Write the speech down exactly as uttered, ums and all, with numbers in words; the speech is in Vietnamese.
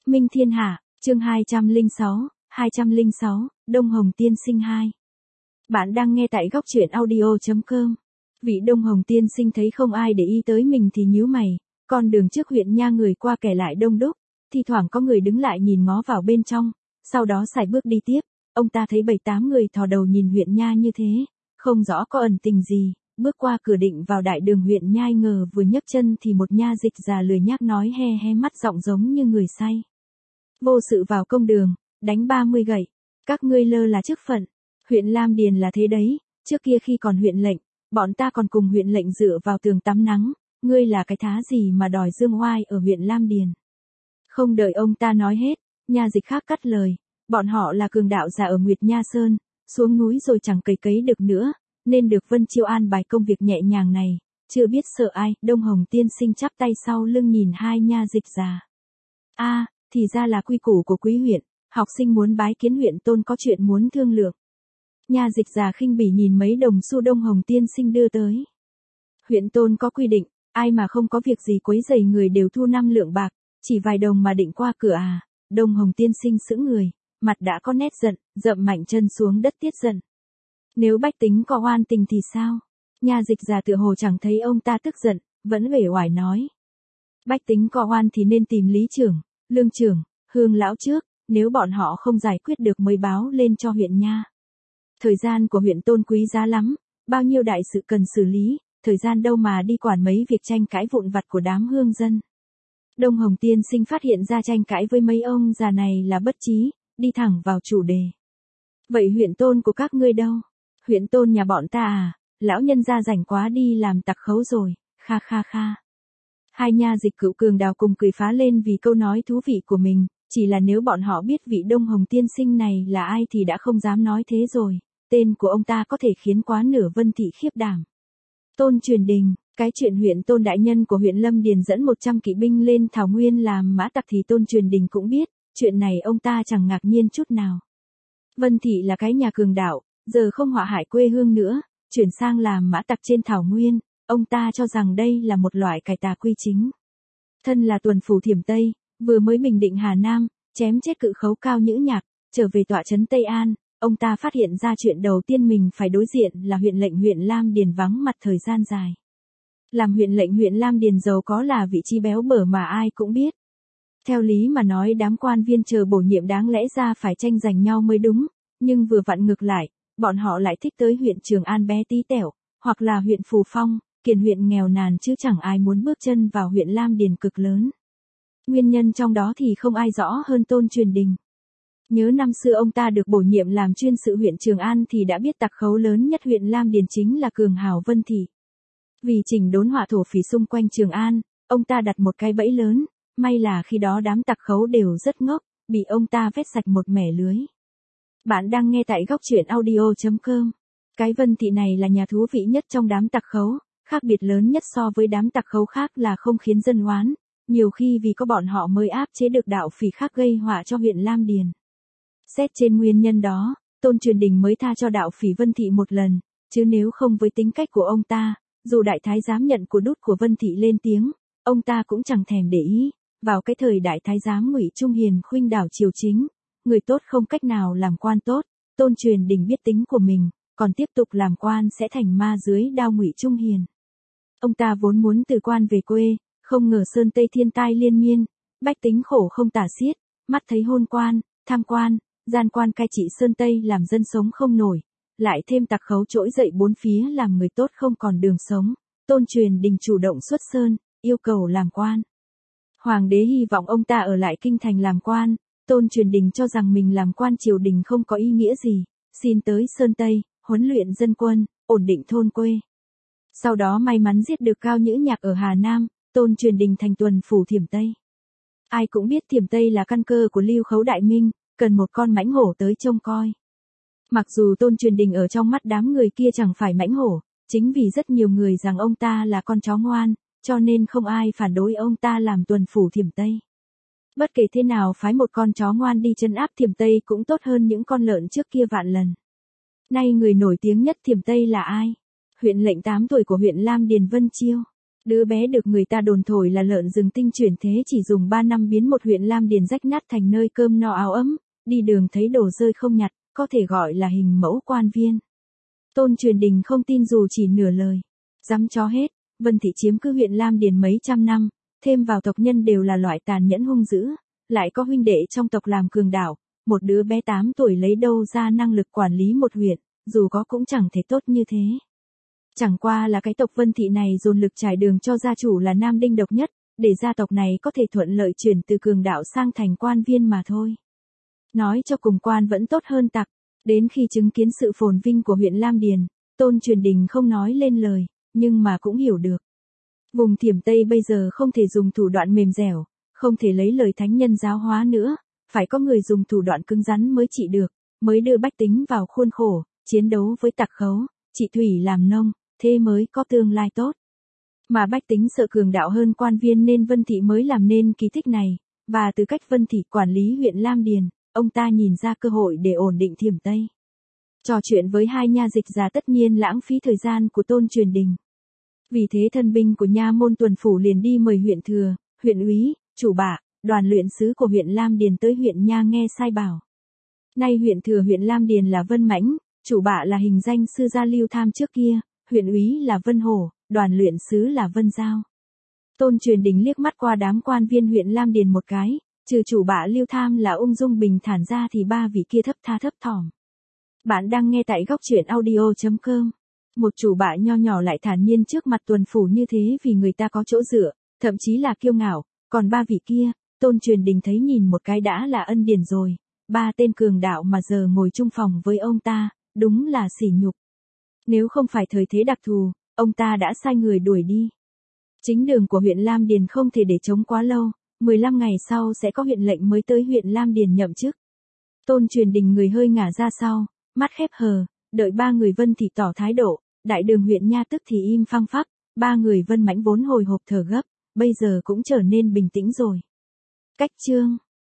Minh Thiên Hạ, chương hai trăm lẻ sáu, hai trăm lẻ sáu, Đông Hồng Tiên Sinh hai. Bạn đang nghe tại góc truyện audio chấm com. Vị Đông Hồng Tiên Sinh thấy không ai để ý tới mình thì nhíu mày, con đường trước huyện nha người qua kẻ lại đông đúc, thi thoảng có người đứng lại nhìn ngó vào bên trong, sau đó sải bước đi tiếp. Ông ta thấy bảy tám người thò đầu nhìn huyện nha như thế, không rõ có ẩn tình gì, bước qua cửa định vào đại đường huyện nha, ngờ vừa nhấc chân thì một nha dịch già lười nhác nói he he, mắt giọng giống như người say. Vô sự vào công đường, đánh ba mươi gậy, các ngươi lơ là chức phận. Huyện Lam Điền là thế đấy, trước kia khi còn huyện lệnh, bọn ta còn cùng huyện lệnh dựa vào tường tắm nắng, ngươi là cái thá gì mà đòi dương oai ở huyện Lam Điền. Không đợi ông ta nói hết, nha dịch khác cắt lời, bọn họ là cường đạo già ở Nguyệt Nha Sơn, xuống núi rồi chẳng cày cấy được nữa, nên được Vân Chiêu an bài công việc nhẹ nhàng này, chưa biết sợ ai. Đông Hồng Tiên Sinh chắp tay sau lưng nhìn hai nha dịch già. A, à, thì ra là quy củ của quý huyện, học sinh muốn bái kiến huyện tôn có chuyện muốn thương lượng. Nha dịch già khinh bỉ nhìn mấy đồng xu Đông Hồng Tiên Sinh đưa tới. Huyện tôn có quy định, ai mà không có việc gì quấy rầy người đều thu năm lượng bạc, chỉ vài đồng mà định qua cửa à? Đông Hồng Tiên Sinh sững người, mặt đã có nét giận, dậm mạnh chân xuống đất tiết giận. Nếu bách tính có oan tình thì sao? Nha dịch già tựa hồ chẳng thấy ông ta tức giận, vẫn uể oải nói. Bách tính có oan thì nên tìm lý trưởng, lương trưởng, hương lão trước, nếu bọn họ không giải quyết được mới báo lên cho huyện nha. Thời gian của huyện tôn quý giá lắm, bao nhiêu đại sự cần xử lý, thời gian đâu mà đi quản mấy việc tranh cãi vụn vặt của đám hương dân. Đông Hồng Tiên Sinh phát hiện ra tranh cãi với mấy ông già này là bất trí, đi thẳng vào chủ đề. Vậy huyện tôn của các ngươi đâu? Huyện tôn nhà bọn ta à, lão nhân gia rảnh quá đi làm tặc khấu rồi, kha kha kha. Hai nha dịch cựu cường đào cùng cười phá lên vì câu nói thú vị của mình, chỉ là nếu bọn họ biết vị Đông Hồng Tiên Sinh này là ai thì đã không dám nói thế rồi, tên của ông ta có thể khiến quá nửa Vân thị khiếp đảm. Tôn Truyền Đình, cái chuyện huyện tôn đại nhân của huyện Lâm Điền dẫn một trăm kỵ binh lên Thảo Nguyên làm mã tặc thì Tôn Truyền Đình cũng biết, chuyện này ông ta chẳng ngạc nhiên chút nào. Vân thị là cái nhà cường đạo, giờ không họa hại quê hương nữa, chuyển sang làm mã tặc trên Thảo Nguyên, ông ta cho rằng đây là một loại cải tà quy chính. Thân là tuần phủ Thiểm Tây, vừa mới bình định Hà Nam, chém chết cự khấu Cao Nhữ Nhạc, trở về tọa trấn Tây An, ông ta phát hiện ra chuyện đầu tiên mình phải đối diện là huyện lệnh huyện Lam Điền vắng mặt thời gian dài. Làm huyện lệnh huyện Lam Điền giàu có là vị trí béo bở mà ai cũng biết. Theo lý mà nói đám quan viên chờ bổ nhiệm đáng lẽ ra phải tranh giành nhau mới đúng, nhưng vừa vặn ngược lại, bọn họ lại thích tới huyện Trường An bé tí tẹo, hoặc là huyện Phù Phong, Kiền huyện nghèo nàn chứ chẳng ai muốn bước chân vào huyện Lam Điền cực lớn. Nguyên nhân trong đó thì không ai rõ hơn Tôn Truyền Đình. Nhớ năm xưa ông ta được bổ nhiệm làm chuyên sự huyện Trường An thì đã biết tặc khấu lớn nhất huyện Lam Điền chính là cường hào Vân thị. Vì chỉnh đốn họa thổ phỉ xung quanh Trường An, ông ta đặt một cái bẫy lớn, may là khi đó đám tặc khấu đều rất ngốc, bị ông ta vét sạch một mẻ lưới. Bạn đang nghe tại góc truyện audio chấm com. Cái Vân thị này là nhà thú vị nhất trong đám tặc khấu, khác biệt lớn nhất so với đám tặc khấu khác là không khiến dân oán, nhiều khi vì có bọn họ mới áp chế được đạo phỉ khác gây họa cho huyện Lam Điền. Xét trên nguyên nhân đó, Tôn Truyền Đình mới tha cho đạo phỉ Vân thị một lần, chứ nếu không với tính cách của ông ta, dù đại thái giám nhận của đút của Vân thị lên tiếng, ông ta cũng chẳng thèm để ý. Vào cái thời đại thái giám Ngụy Trung Hiền khuynh đảo triều chính, người tốt không cách nào làm quan tốt, Tôn Truyền Đình biết tính của mình, còn tiếp tục làm quan sẽ thành ma dưới đao Ngụy Trung Hiền. Ông ta vốn muốn từ quan về quê, không ngờ Sơn Tây thiên tai liên miên, bách tính khổ không tả xiết, mắt thấy hôn quan, tham quan, gian quan cai trị Sơn Tây làm dân sống không nổi, lại thêm tặc khấu trỗi dậy bốn phía làm người tốt không còn đường sống, Tôn Truyền Đình chủ động xuất sơn, yêu cầu làm quan. Hoàng đế hy vọng ông ta ở lại kinh thành làm quan, Tôn Truyền Đình cho rằng mình làm quan triều đình không có ý nghĩa gì, xin tới Sơn Tây, huấn luyện dân quân, ổn định thôn quê. Sau đó may mắn giết được Cao Nhữ Nhạc ở Hà Nam, Tôn Truyền Đình thành tuần phủ Thiểm Tây. Ai cũng biết Thiểm Tây là căn cơ của Lưu Khấu Đại Minh, cần một con mãnh hổ tới trông coi. Mặc dù Tôn Truyền Đình ở trong mắt đám người kia chẳng phải mãnh hổ, chính vì rất nhiều người rằng ông ta là con chó ngoan, cho nên không ai phản đối ông ta làm tuần phủ Thiểm Tây. Bất kể thế nào phái một con chó ngoan đi trấn áp Thiểm Tây cũng tốt hơn những con lợn trước kia vạn lần. Nay người nổi tiếng nhất Thiểm Tây là ai? Huyện lệnh tám tuổi của huyện Lam Điền Vân Chiêu. Đứa bé được người ta đồn thổi là lợn rừng tinh chuyển thế chỉ dùng ba năm biến một huyện Lam Điền rách nát thành nơi cơm no áo ấm, đi đường thấy đồ rơi không nhặt, có thể gọi là hình mẫu quan viên. Tôn Truyền Đình không tin dù chỉ nửa lời. Dám chó hết, Vân Thị chiếm cứ huyện Lam Điền mấy trăm năm, thêm vào tộc nhân đều là loại tàn nhẫn hung dữ, lại có huynh đệ trong tộc làm cường đảo, một đứa bé tám tuổi lấy đâu ra năng lực quản lý một huyện, dù có cũng chẳng thể tốt như thế. Chẳng qua là cái tộc Vân Thị này dồn lực trải đường cho gia chủ là Nam Đinh độc nhất, để gia tộc này có thể thuận lợi chuyển từ cường đạo sang thành quan viên mà thôi. Nói cho cùng quan vẫn tốt hơn tặc, đến khi chứng kiến sự phồn vinh của huyện Lam Điền, Tôn Truyền Đình không nói lên lời, nhưng mà cũng hiểu được. Vùng Thiểm Tây bây giờ không thể dùng thủ đoạn mềm dẻo, không thể lấy lời thánh nhân giáo hóa nữa, phải có người dùng thủ đoạn cứng rắn mới trị được, mới đưa bách tính vào khuôn khổ, chiến đấu với tặc khấu, trị thủy làm nông, thế mới có tương lai tốt. Mà bách tính sợ cường đạo hơn quan viên nên Vân Thị mới làm nên kỳ tích này, và từ cách Vân Thị quản lý huyện Lam Điền, ông ta nhìn ra cơ hội để ổn định Thiểm Tây. Trò chuyện với hai nha dịch già tất nhiên lãng phí thời gian của Tôn Truyền Đình. Vì thế thân binh của nha môn tuần phủ liền đi mời huyện thừa, huyện úy, chủ bạ, đoàn luyện sứ của huyện Lam Điền tới huyện nha nghe sai bảo. Nay huyện thừa huyện Lam Điền là Vân Mãnh, chủ bạ là hình danh sư gia Lưu Tham trước kia, huyện úy là Vân Hổ, đoàn luyện sứ là Vân Giao. Tôn Truyền Đình liếc mắt qua đám quan viên huyện Lam Điền một cái, trừ chủ bạ Lưu Tham là ung dung bình thản ra thì ba vị kia thấp tha thấp thỏm. Bạn đang nghe tại góc truyện audio chấm com. Một chủ bạ nho nhỏ lại thản nhiên trước mặt tuần phủ như thế vì người ta có chỗ dựa, thậm chí là kiêu ngạo, còn ba vị kia, Tôn Truyền Đình thấy nhìn một cái đã là ân điển rồi, ba tên cường đạo mà giờ ngồi chung phòng với ông ta, đúng là sỉ nhục. Nếu không phải thời thế đặc thù, ông ta đã sai người đuổi đi. Chính đường của huyện Lam Điền không thể để chống quá lâu, mười lăm ngày sau sẽ có huyện lệnh mới tới huyện Lam Điền nhậm chức. Tôn Truyền Đình người hơi ngả ra sau, mắt khép hờ, đợi ba người Vân Thị tỏ thái độ, đại đường huyện nha tức thì im phăng phắc, ba người Vân Mãnh vốn hồi hộp thở gấp, bây giờ cũng trở nên bình tĩnh rồi. Cách chương